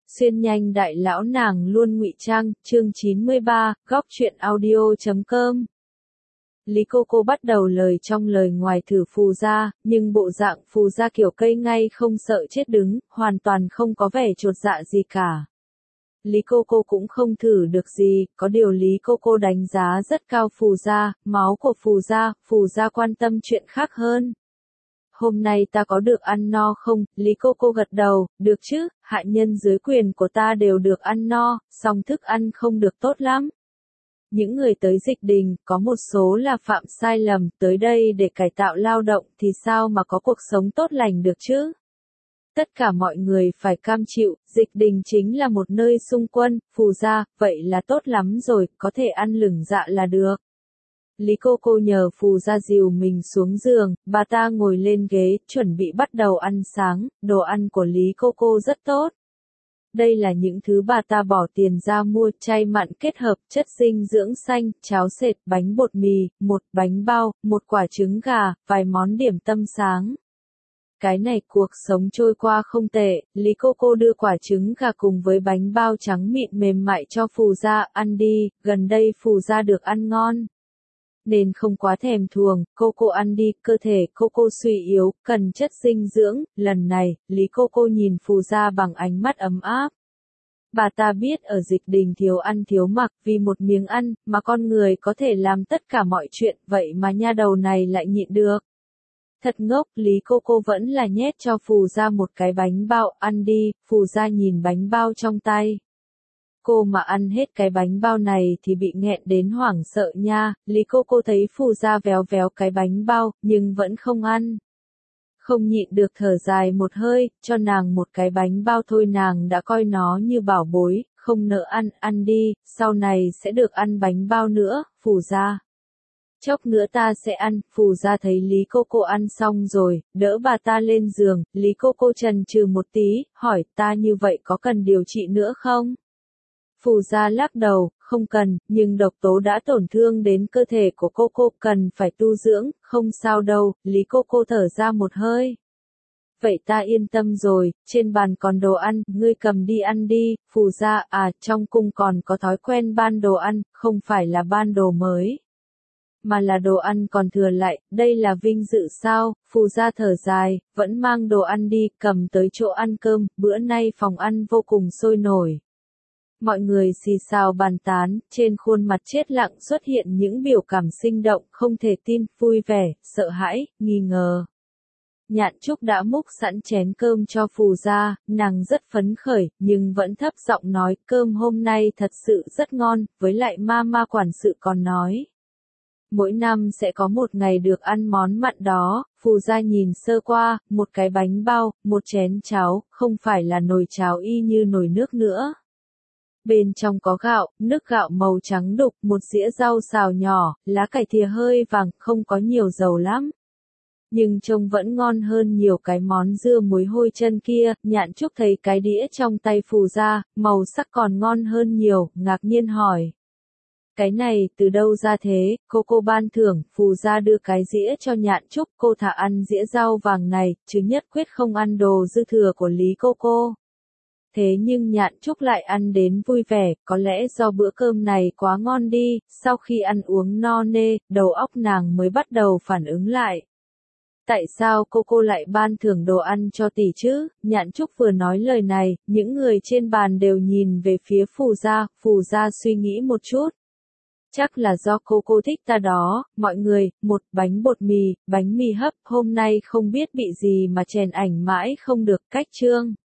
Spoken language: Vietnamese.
Xuyên nhanh đại lão nàng luôn ngụy trang, chương 93, góc truyện audio.com. Lý Cô bắt đầu lời trong lời ngoài thử phù ra, nhưng bộ dạng phù ra kiểu cây ngay không sợ chết đứng, hoàn toàn không có vẻ chột dạ gì cả. Lý Cô cũng không thử được gì, có điều Lý Cô đánh giá rất cao phù ra, máu của phù ra quan tâm chuyện khác hơn. Hôm nay ta có được ăn no không? Lý Cô gật đầu, được chứ, hạ nhân dưới quyền của ta đều được ăn no, song thức ăn không được tốt lắm. Những người tới dịch đình, có một số là phạm sai lầm, tới đây để cải tạo lao động thì sao mà có cuộc sống tốt lành được chứ? Tất cả mọi người phải cam chịu, dịch đình chính là một nơi xung quân, phù ra, vậy là tốt lắm rồi, có thể ăn lửng dạ là được. Lý Cô nhờ phù ra dìu mình xuống giường, bà ta ngồi lên ghế, chuẩn bị bắt đầu ăn sáng, đồ ăn của Lý Cô rất tốt. Đây là những thứ bà ta bỏ tiền ra mua, chay mặn kết hợp, chất dinh dưỡng xanh, cháo sệt, bánh bột mì, một bánh bao, một quả trứng gà, vài món điểm tâm sáng. Cái này cuộc sống trôi qua không tệ, Lý Cô đưa quả trứng gà cùng với bánh bao trắng mịn mềm mại cho phù ra, ăn đi, gần đây phù ra được ăn ngon. Nên không quá thèm thuồng, cô ăn đi, cơ thể cô suy yếu, cần chất dinh dưỡng, lần này, Lý Cô nhìn phù ra bằng ánh mắt ấm áp. Bà ta biết ở dịch đình thiếu ăn thiếu mặc, vì một miếng ăn, mà con người có thể làm tất cả mọi chuyện, vậy mà nha đầu này lại nhịn được. Thật ngốc, Lý Cô vẫn là nhét cho phù ra một cái bánh bao, ăn đi, phù ra nhìn bánh bao trong tay. Cô mà ăn hết cái bánh bao này thì bị nghẹn đến hoảng sợ nha, Lý Cô thấy phù ra véo véo cái bánh bao, nhưng vẫn không ăn. Không nhịn được thở dài một hơi, cho nàng một cái bánh bao thôi, nàng đã coi nó như bảo bối, không nỡ ăn, ăn đi, sau này sẽ được ăn bánh bao nữa, phù ra. Chốc nữa ta sẽ ăn, phù ra thấy Lý Cô ăn xong rồi, đỡ bà ta lên giường, Lý Cô chần chừ một tí, hỏi ta như vậy có cần điều trị nữa không? Phù ra lắc đầu, không cần, nhưng độc tố đã tổn thương đến cơ thể của cô cần phải tu dưỡng, không sao đâu, Lý Cô thở ra một hơi. Vậy ta yên tâm rồi, trên bàn còn đồ ăn, ngươi cầm đi ăn đi, phù ra, trong cung còn có thói quen ban đồ ăn, không phải là ban đồ mới. Mà là đồ ăn còn thừa lại, đây là vinh dự sao, phù ra thở dài, vẫn mang đồ ăn đi, cầm tới chỗ ăn cơm, bữa nay phòng ăn vô cùng sôi nổi. Mọi người xì xào bàn tán, trên khuôn mặt chết lặng xuất hiện những biểu cảm sinh động, không thể tin, vui vẻ, sợ hãi, nghi ngờ. Nhạn Trúc đã múc sẵn chén cơm cho phù ra, nàng rất phấn khởi, nhưng vẫn thấp giọng nói, cơm hôm nay thật sự rất ngon, với lại ma quản sự còn nói. Mỗi năm sẽ có một ngày được ăn món mặn đó, phù ra nhìn sơ qua, một cái bánh bao, một chén cháo, không phải là nồi cháo y như nồi nước nữa. Bên trong có gạo, nước gạo màu trắng đục, một dĩa rau xào nhỏ, lá cải thìa hơi vàng, không có nhiều dầu lắm. Nhưng trông vẫn ngon hơn nhiều cái món dưa muối hôi chân kia, Nhạn Trúc thấy cái đĩa trong tay phù ra, màu sắc còn ngon hơn nhiều, ngạc nhiên hỏi. Cái này từ đâu ra thế, cô ban thưởng, phù ra đưa cái dĩa cho Nhạn Trúc, cô thả ăn dĩa rau vàng này, chứ nhất quyết không ăn đồ dư thừa của Lý Cô. Thế nhưng Nhạn Trúc lại ăn đến vui vẻ, có lẽ do bữa cơm này quá ngon đi, sau khi ăn uống no nê, đầu óc nàng mới bắt đầu phản ứng lại. Tại sao cô lại ban thưởng đồ ăn cho tỷ chứ? Nhạn Trúc vừa nói lời này, những người trên bàn đều nhìn về phía phù ra suy nghĩ một chút. Chắc là do cô thích ta đó, mọi người, một bánh bột mì, bánh mì hấp, hôm nay không biết bị gì mà chèn ảnh mãi không được, cách chương.